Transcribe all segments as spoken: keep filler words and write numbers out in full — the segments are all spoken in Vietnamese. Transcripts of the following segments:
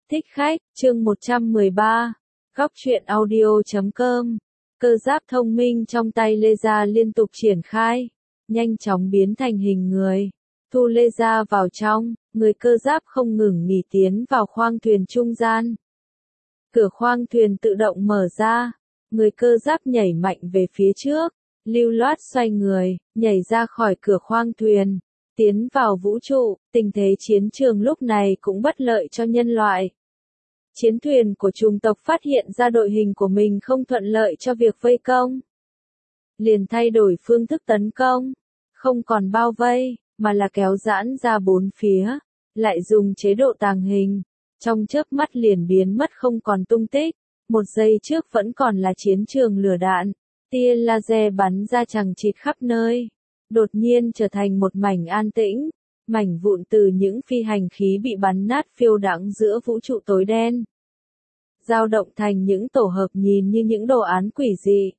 Thích khách, chương một trăm mười ba, góc truyện audio chấm com. Cơ giáp thông minh trong tay laser liên tục triển khai, nhanh chóng biến thành hình người. Thu laser vào trong, người cơ giáp không ngừng nghỉ tiến vào khoang thuyền trung gian. Cửa khoang thuyền tự động mở ra, người cơ giáp nhảy mạnh về phía trước, lưu loát xoay người, nhảy ra khỏi cửa khoang thuyền, tiến vào vũ trụ. Tình thế chiến trường lúc này cũng bất lợi cho nhân loại. Chiến thuyền của chủng tộc phát hiện ra đội hình của mình không thuận lợi cho việc vây công. Liền thay đổi phương thức tấn công, không còn bao vây, mà là kéo giãn ra bốn phía, lại dùng chế độ tàng hình, trong chớp mắt liền biến mất không còn tung tích. Một giây trước vẫn còn là chiến trường lửa đạn, tia laser bắn ra chằng chịt khắp nơi, đột nhiên trở thành một mảnh an tĩnh, mảnh vụn từ những phi hành khí bị bắn nát phiêu đãng giữa vũ trụ tối đen, dao động thành những tổ hợp nhìn như những đồ án quỷ dị.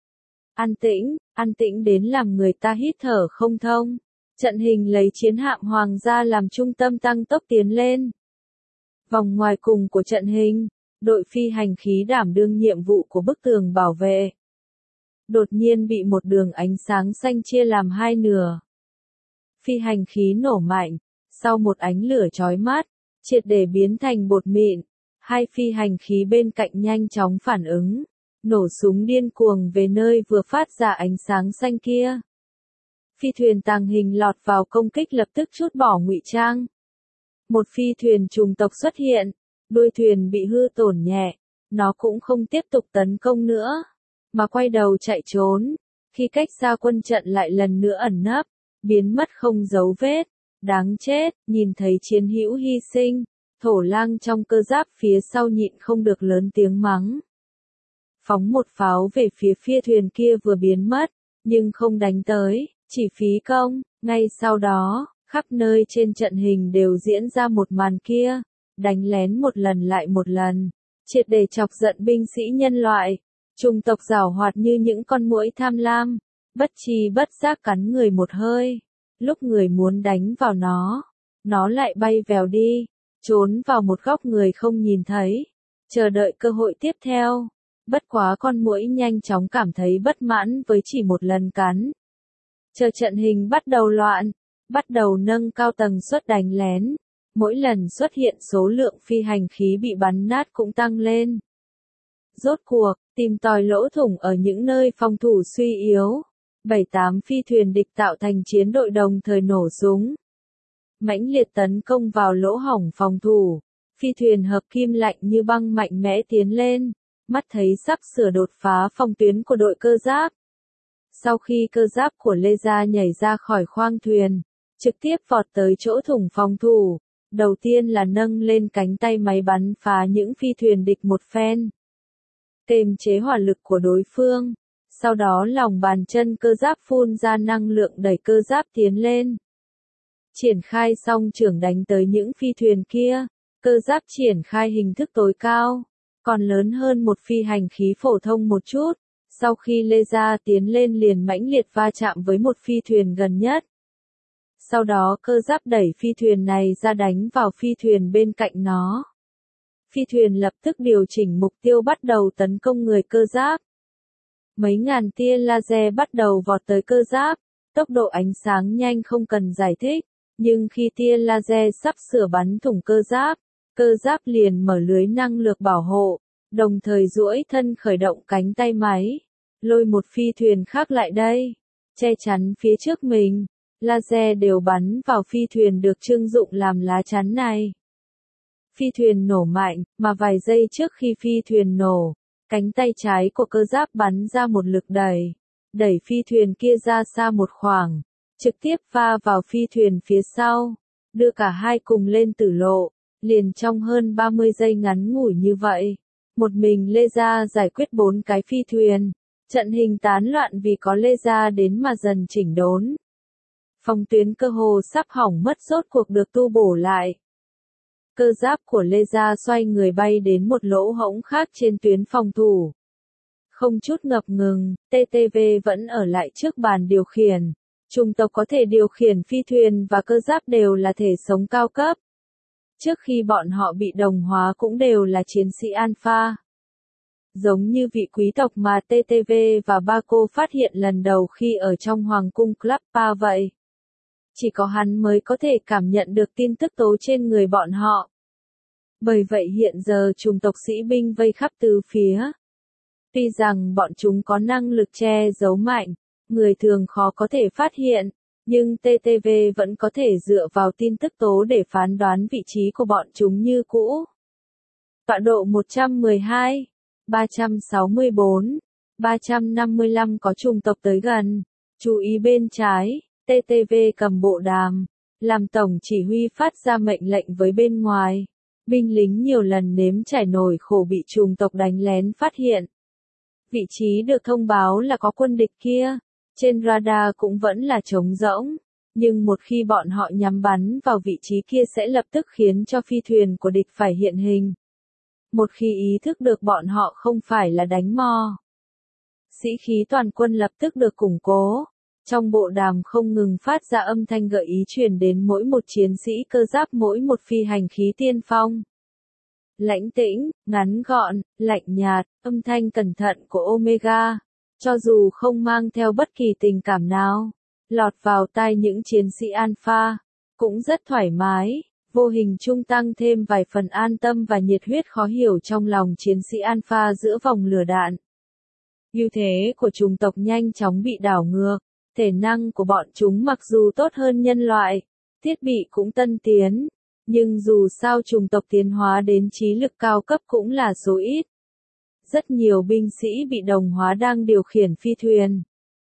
An tĩnh, an tĩnh đến làm người ta hít thở không thông. Trận hình lấy chiến hạm hoàng gia làm trung tâm tăng tốc tiến lên. Vòng ngoài cùng của trận hình, đội phi hành khí đảm đương nhiệm vụ của bức tường bảo vệ. Đột nhiên bị một đường ánh sáng xanh chia làm hai nửa. Phi hành khí nổ mạnh, sau một ánh lửa chói mắt, triệt để biến thành bột mịn. Hai phi hành khí bên cạnh nhanh chóng phản ứng, nổ súng điên cuồng về nơi vừa phát ra ánh sáng xanh kia. Phi thuyền tàng hình lọt vào công kích lập tức trút bỏ ngụy trang. Một phi thuyền chủng tộc xuất hiện, đuôi thuyền bị hư tổn nhẹ, nó cũng không tiếp tục tấn công nữa, mà quay đầu chạy trốn. Khi cách xa quân trận lại lần nữa ẩn nấp, biến mất không dấu vết. Đáng chết, nhìn thấy chiến hữu hy sinh, thổ lang trong cơ giáp phía sau nhịn không được lớn tiếng mắng. Phóng một pháo về phía phi thuyền kia vừa biến mất, nhưng không đánh tới, chỉ phí công. Ngay sau đó, khắp nơi trên trận hình đều diễn ra một màn kia, đánh lén một lần lại một lần, triệt để chọc giận binh sĩ nhân loại. Chủng tộc giảo hoạt như những con muỗi tham lam, bất tri bất giác cắn người một hơi. Lúc người muốn đánh vào nó, nó lại bay vèo đi, trốn vào một góc người không nhìn thấy, chờ đợi cơ hội tiếp theo. Bất quá con muỗi nhanh chóng cảm thấy bất mãn với chỉ một lần cắn. Chờ trận hình bắt đầu loạn, bắt đầu nâng cao tần suất đánh lén. Mỗi lần xuất hiện số lượng phi hành khí bị bắn nát cũng tăng lên. Rốt cuộc, tìm tòi lỗ thủng ở những nơi phòng thủ suy yếu. Bảy tám phi thuyền địch tạo thành chiến đội đồng thời nổ súng. Mãnh liệt tấn công vào lỗ hổng phòng thủ. Phi thuyền hợp kim lạnh như băng mạnh mẽ tiến lên, mắt thấy sắp sửa đột phá phòng tuyến của đội cơ giáp. Sau khi cơ giáp của laser nhảy ra khỏi khoang thuyền, trực tiếp vọt tới chỗ thủng phòng thủ, đầu tiên là nâng lên cánh tay máy bắn phá những phi thuyền địch một phen, kiềm chế hỏa lực của đối phương. Sau đó lòng bàn chân cơ giáp phun ra năng lượng đẩy cơ giáp tiến lên. Triển khai xong chưởng đánh tới những phi thuyền kia, cơ giáp triển khai hình thức tối cao, còn lớn hơn một phi hành khí phổ thông một chút. Sau khi laser tiến lên liền mãnh liệt va chạm với một phi thuyền gần nhất. Sau đó cơ giáp đẩy phi thuyền này ra đánh vào phi thuyền bên cạnh nó. Phi thuyền lập tức điều chỉnh mục tiêu bắt đầu tấn công người cơ giáp. Mấy ngàn tia laser bắt đầu vọt tới cơ giáp, tốc độ ánh sáng nhanh không cần giải thích, nhưng khi tia laser sắp sửa bắn thủng cơ giáp, cơ giáp liền mở lưới năng lượng bảo hộ, đồng thời duỗi thân khởi động cánh tay máy, lôi một phi thuyền khác lại đây, che chắn phía trước mình. Laser đều bắn vào phi thuyền được trưng dụng làm lá chắn này. Phi thuyền nổ mạnh, mà vài giây trước khi phi thuyền nổ, cánh tay trái của cơ giáp bắn ra một lực đẩy, đẩy phi thuyền kia ra xa một khoảng, trực tiếp va vào phi thuyền phía sau, đưa cả hai cùng lên tử lộ. Liền trong hơn ba mươi giây ngắn ngủi như vậy, một mình laser giải quyết bốn cái phi thuyền, trận hình tán loạn vì có laser đến mà dần chỉnh đốn. Phòng tuyến cơ hồ sắp hỏng mất rốt cuộc được tu bổ lại. Cơ giáp của laser xoay người bay đến một lỗ hổng khác trên tuyến phòng thủ. Không chút ngập ngừng, tê tê vê vẫn ở lại trước bàn điều khiển. Chủng tộc có thể điều khiển phi thuyền và cơ giáp đều là thể sống cao cấp. Trước khi bọn họ bị đồng hóa cũng đều là chiến sĩ Alpha. Giống như vị quý tộc mà tê tê vê và Baco phát hiện lần đầu khi ở trong Hoàng cung Clappa vậy. Chỉ có hắn mới có thể cảm nhận được tin tức tố trên người bọn họ. Bởi vậy hiện giờ chủng tộc sĩ binh vây khắp tứ phía. Tuy rằng bọn chúng có năng lực che giấu mạnh, người thường khó có thể phát hiện, nhưng tê tê vê vẫn có thể dựa vào tin tức tố để phán đoán vị trí của bọn chúng như cũ. Tọa độ một trăm mười hai, ba trăm sáu mươi bốn, ba trăm năm mươi lăm có chủng tộc tới gần. Chú ý bên trái, tê tê vê cầm bộ đàm, làm tổng chỉ huy phát ra mệnh lệnh với bên ngoài. Binh lính nhiều lần nếm trải nổi khổ bị chủng tộc đánh lén phát hiện. Vị trí được thông báo là có quân địch kia, trên radar cũng vẫn là trống rỗng, nhưng một khi bọn họ nhắm bắn vào vị trí kia sẽ lập tức khiến cho phi thuyền của địch phải hiện hình. Một khi ý thức được bọn họ không phải là đánh mò, sĩ khí toàn quân lập tức được củng cố. Trong bộ đàm không ngừng phát ra âm thanh gợi ý truyền đến mỗi một chiến sĩ cơ giáp, mỗi một phi hành khí tiên phong. Lãnh tĩnh, ngắn gọn, lạnh nhạt, âm thanh cẩn thận của Omega, cho dù không mang theo bất kỳ tình cảm nào, lọt vào tai những chiến sĩ Alpha, cũng rất thoải mái, vô hình trung tăng thêm vài phần an tâm và nhiệt huyết khó hiểu trong lòng chiến sĩ Alpha giữa vòng lửa đạn. Ưu thế của chủng tộc nhanh chóng bị đảo ngược, thể năng của bọn chúng mặc dù tốt hơn nhân loại, thiết bị cũng tân tiến. Nhưng dù sao chủng tộc tiến hóa đến trí lực cao cấp cũng là số ít. Rất nhiều binh sĩ bị đồng hóa đang điều khiển phi thuyền.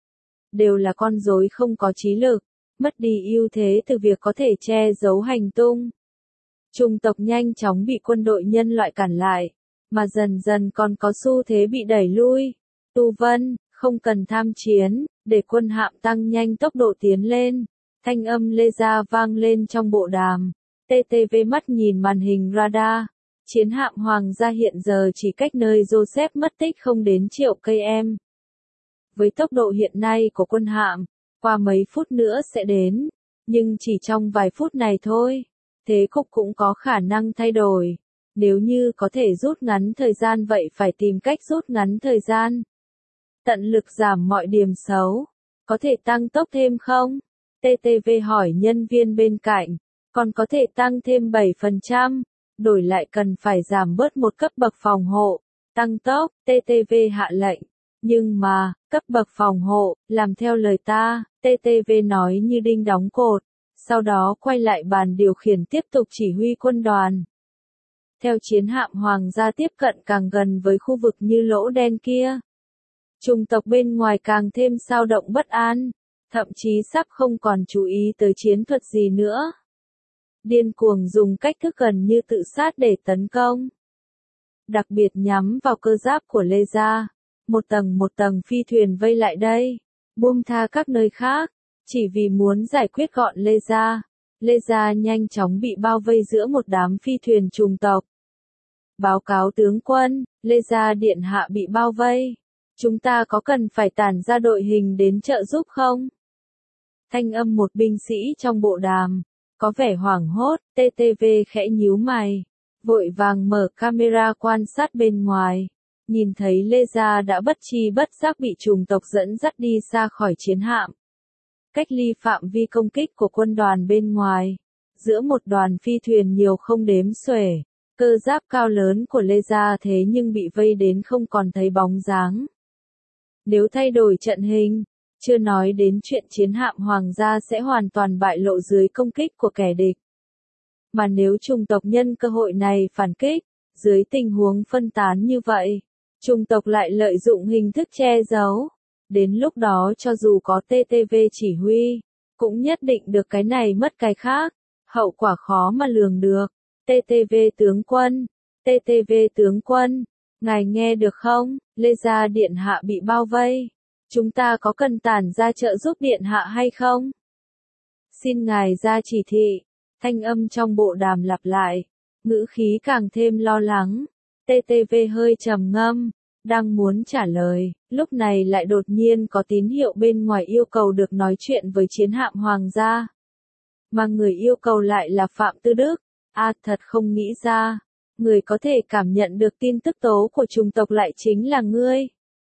Đều là con rối không có trí lực, mất đi ưu thế từ việc có thể che giấu hành tung. Chủng tộc nhanh chóng bị quân đội nhân loại cản lại, mà dần dần còn có xu thế bị đẩy lui. Tu Vân, không cần tham chiến, để quân hạm tăng nhanh tốc độ tiến lên. Thanh âm laser vang lên trong bộ đàm. tê tê vê mắt nhìn màn hình radar, chiến hạm hoàng gia hiện giờ chỉ cách nơi Joseph mất tích không đến triệu cây em. Với tốc độ hiện nay của quân hạm, qua mấy phút nữa sẽ đến, nhưng chỉ trong vài phút này thôi, thế cục cũng có khả năng thay đổi. Nếu như có thể rút ngắn thời gian vậy phải tìm cách rút ngắn thời gian. Tận lực giảm mọi điểm xấu, có thể tăng tốc thêm không? tê tê vê hỏi nhân viên bên cạnh. Còn có thể tăng thêm bảy phần trăm, đổi lại cần phải giảm bớt một cấp bậc phòng hộ, tăng tốc, tê tê vê hạ lệnh. Nhưng mà, cấp bậc phòng hộ, làm theo lời ta, tê tê vê nói như đinh đóng cột, sau đó quay lại bàn điều khiển tiếp tục chỉ huy quân đoàn. Theo chiến hạm hoàng gia tiếp cận càng gần với khu vực như lỗ đen kia, chủng tộc bên ngoài càng thêm xao động bất an, thậm chí sắp không còn chú ý tới chiến thuật gì nữa. Điên cuồng dùng cách thức gần như tự sát để tấn công. Đặc biệt nhắm vào cơ giáp của Leza. Một tầng một tầng phi thuyền vây lại đây. Buông tha các nơi khác. Chỉ vì muốn giải quyết gọn Leza. Leza nhanh chóng bị bao vây giữa một đám phi thuyền chủng tộc. Báo cáo tướng quân, Leza điện hạ bị bao vây. Chúng ta có cần phải tản ra đội hình đến trợ giúp không? Thanh âm một binh sĩ trong bộ đàm. Có vẻ hoảng hốt, tê tê vê khẽ nhíu mày, vội vàng mở camera quan sát bên ngoài, nhìn thấy Leza đã bất chi bất giác bị chủng tộc dẫn dắt đi xa khỏi chiến hạm. Cách ly phạm vi công kích của quân đoàn bên ngoài, giữa một đoàn phi thuyền nhiều không đếm xuể, cơ giáp cao lớn của Leza thế nhưng bị vây đến không còn thấy bóng dáng. Nếu thay đổi trận hình, chưa nói đến chuyện chiến hạm hoàng gia sẽ hoàn toàn bại lộ dưới công kích của kẻ địch. Mà nếu chủng tộc nhân cơ hội này phản kích, dưới tình huống phân tán như vậy, chủng tộc lại lợi dụng hình thức che giấu. Đến lúc đó cho dù có tê tê vê chỉ huy, cũng nhất định được cái này mất cái khác, hậu quả khó mà lường được. tê tê vê tướng quân, tê tê vê tướng quân, ngài nghe được không? Leza điện hạ bị bao vây. Chúng ta có cần tản ra trợ giúp điện hạ hay không? Xin ngài ra chỉ thị. Thanh âm trong bộ đàm lặp lại. Ngữ khí càng thêm lo lắng. tê tê vê hơi trầm ngâm. Đang muốn trả lời. Lúc này lại đột nhiên có tín hiệu bên ngoài yêu cầu được nói chuyện với chiến hạm hoàng gia. Mà người yêu cầu lại là Phạm Tư Đức. À thật không nghĩ ra, người có thể cảm nhận được tin tức tố của chủng tộc lại chính là ngươi.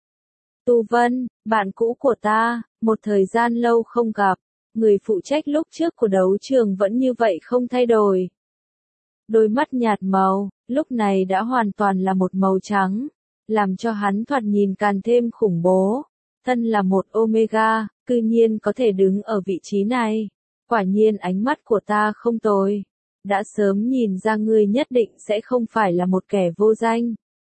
Tu Vân, bạn cũ của ta, một thời gian lâu không gặp, người phụ trách lúc trước của đấu trường vẫn như vậy không thay đổi. Đôi mắt nhạt màu, lúc này đã hoàn toàn là một màu trắng, làm cho hắn thoạt nhìn càng thêm khủng bố. Thân là một Omega, cư nhiên có thể đứng ở vị trí này. Quả nhiên ánh mắt của ta không tồi. Đã sớm nhìn ra ngươi nhất định sẽ không phải là một kẻ vô danh.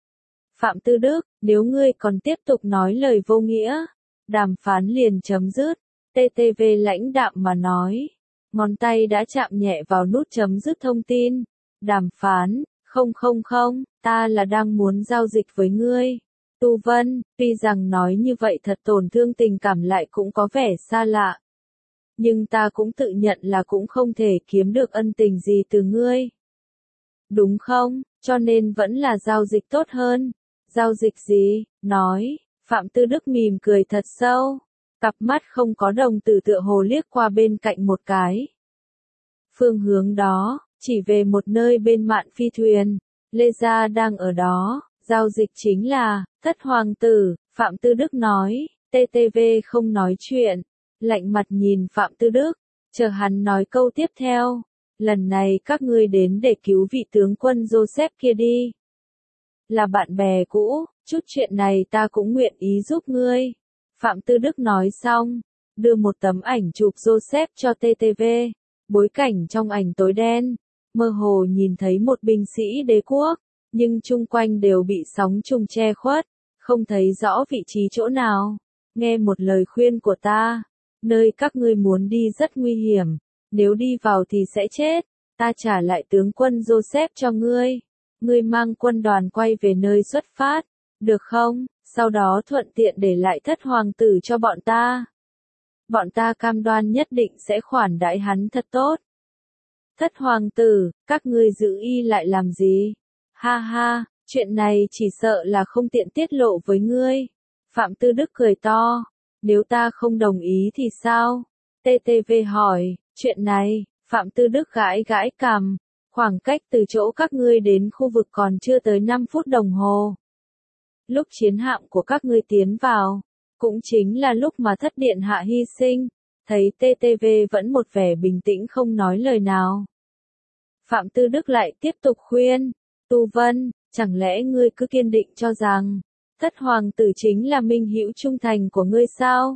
Phạm Tư Đức, nếu ngươi còn tiếp tục nói lời vô nghĩa, đàm phán liền chấm dứt. tê tê vê lãnh đạm mà nói. Ngón tay đã chạm nhẹ vào nút chấm dứt thông tin. Đàm phán, không không không, ta là đang muốn giao dịch với ngươi. Tu Vân, tuy rằng nói như vậy thật tổn thương tình cảm lại cũng có vẻ xa lạ. Nhưng ta cũng tự nhận là cũng không thể kiếm được ân tình gì từ ngươi. Đúng không, cho nên vẫn là giao dịch tốt hơn. Giao dịch gì, nói, Phạm Tư Đức mỉm cười thật sâu. Cặp mắt không có đồng tử tựa hồ liếc qua bên cạnh một cái. Phương hướng đó, chỉ về một nơi bên mạn phi thuyền. Lê Gia đang ở đó, giao dịch chính là, thất hoàng tử, Phạm Tư Đức nói, tê tê vê không nói chuyện, lạnh mặt nhìn Phạm Tư Đức, chờ hắn nói câu tiếp theo, lần này các ngươi đến để cứu vị tướng quân Joseph kia đi. Là bạn bè cũ, chút chuyện này ta cũng nguyện ý giúp ngươi. Phạm Tư Đức nói xong, đưa một tấm ảnh chụp Joseph cho tê tê vê, bối cảnh trong ảnh tối đen, mơ hồ nhìn thấy một binh sĩ đế quốc, nhưng chung quanh đều bị sóng trùng che khuất, không thấy rõ vị trí chỗ nào. Nghe một lời khuyên của ta, nơi các ngươi muốn đi rất nguy hiểm, nếu đi vào thì sẽ chết, ta trả lại tướng quân Joseph cho ngươi. Ngươi mang quân đoàn quay về nơi xuất phát, được không? Sau đó thuận tiện để lại thất hoàng tử cho bọn ta. Bọn ta cam đoan nhất định sẽ khoản đãi hắn thật tốt. Thất hoàng tử, các ngươi giữ y lại làm gì? Ha ha, chuyện này chỉ sợ là không tiện tiết lộ với ngươi. Phạm Tư Đức cười to, nếu ta không đồng ý thì sao? tê tê vê hỏi, chuyện này, Phạm Tư Đức gãi gãi cằm, khoảng cách từ chỗ các ngươi đến khu vực còn chưa tới năm phút đồng hồ. Lúc chiến hạm của các ngươi tiến vào, cũng chính là lúc mà thất điện hạ hy sinh, thấy tê tê vê vẫn một vẻ bình tĩnh không nói lời nào. Phạm Tư Đức lại tiếp tục khuyên, Tu Vân, chẳng lẽ ngươi cứ kiên định cho rằng, thất hoàng tử chính là minh hữu trung thành của ngươi sao?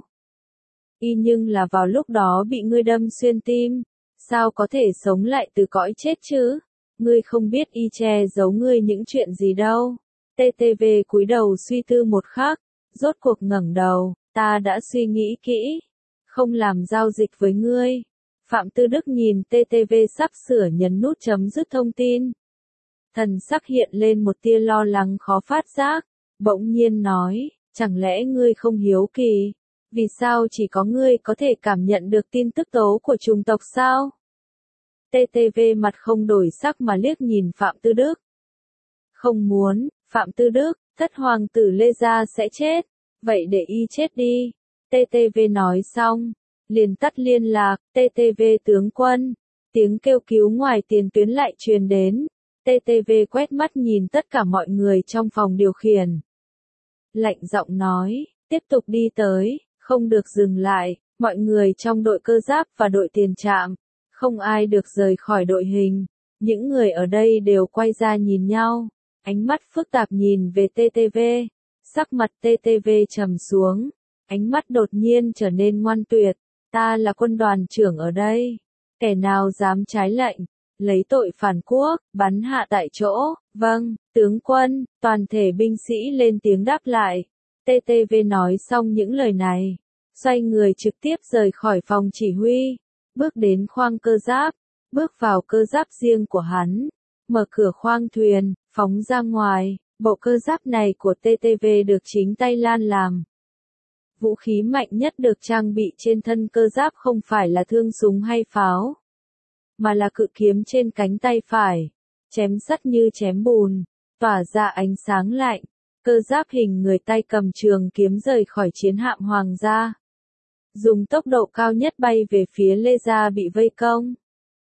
Y nhưng là vào lúc đó bị ngươi đâm xuyên tim, sao có thể sống lại từ cõi chết chứ? Ngươi không biết y che giấu ngươi những chuyện gì đâu. tê tê vê cúi đầu suy tư một khắc, rốt cuộc ngẩng đầu, ta đã suy nghĩ kỹ, không làm giao dịch với ngươi. Phạm Tư Đức nhìn tê tê vê sắp sửa nhấn nút chấm dứt thông tin. Thần sắc hiện lên một tia lo lắng khó phát giác, bỗng nhiên nói, chẳng lẽ ngươi không hiếu kỳ? Vì sao chỉ có ngươi có thể cảm nhận được tin tức tố của chủng tộc sao? tê tê vê mặt không đổi sắc mà liếc nhìn Phạm Tư Đức. Không muốn, Phạm Tư Đức, thất hoàng tử Lê Gia sẽ chết, vậy để y chết đi. tê tê vê nói xong, liền tắt liên lạc, tê tê vê tướng quân, tiếng kêu cứu ngoài tiền tuyến lại truyền đến. tê tê vê quét mắt nhìn tất cả mọi người trong phòng điều khiển. Lạnh giọng nói, tiếp tục đi tới, không được dừng lại, mọi người trong đội cơ giáp và đội tiền trạm, không ai được rời khỏi đội hình. Những người ở đây đều quay ra nhìn nhau, ánh mắt phức tạp nhìn về tê tê vê, sắc mặt tê tê vê trầm xuống, ánh mắt đột nhiên trở nên ngoan tuyệt, ta là quân đoàn trưởng ở đây, kẻ nào dám trái lệnh, lấy tội phản quốc, bắn hạ tại chỗ. Vâng, tướng quân, toàn thể binh sĩ lên tiếng đáp lại. tê tê vê nói xong những lời này, xoay người trực tiếp rời khỏi phòng chỉ huy, bước đến khoang cơ giáp, bước vào cơ giáp riêng của hắn, mở cửa khoang thuyền, phóng ra ngoài. Bộ cơ giáp này của tê tê vê được chính tay Lan làm. Vũ khí mạnh nhất được trang bị trên thân cơ giáp không phải là thương súng hay pháo, mà là cự kiếm trên cánh tay phải, chém sắt như chém bùn, tỏa ra ánh sáng lạnh. Cơ giáp hình người tay cầm trường kiếm rời khỏi chiến hạm hoàng gia, dùng tốc độ cao nhất bay về phía Lê Gia bị vây công.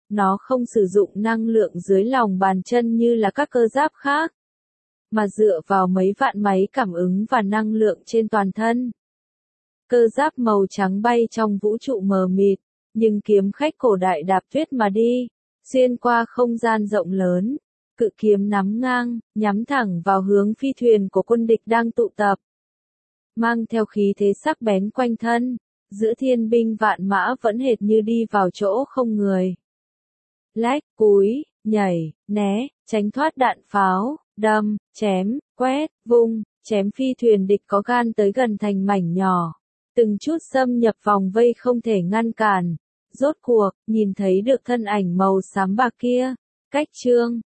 Nó không sử dụng năng lượng dưới lòng bàn chân như là các cơ giáp khác, mà dựa vào mấy vạn máy cảm ứng và năng lượng trên toàn thân. Cơ giáp màu trắng bay trong vũ trụ mờ mịt, nhưng kiếm khách cổ đại đạp tuyết mà đi, xuyên qua không gian rộng lớn, cự kiếm nắm ngang, nhắm thẳng vào hướng phi thuyền của quân địch đang tụ tập. Mang theo khí thế sắc bén quanh thân, giữa thiên binh vạn mã vẫn hệt như đi vào chỗ không người. Lách, cúi, nhảy, né, tránh thoát đạn pháo, đâm, chém, quét, vung, chém phi thuyền địch có gan tới gần thành mảnh nhỏ. Từng chút xâm nhập vòng vây không thể ngăn cản. Rốt cuộc, nhìn thấy được thân ảnh màu xám bạc kia. Cách chương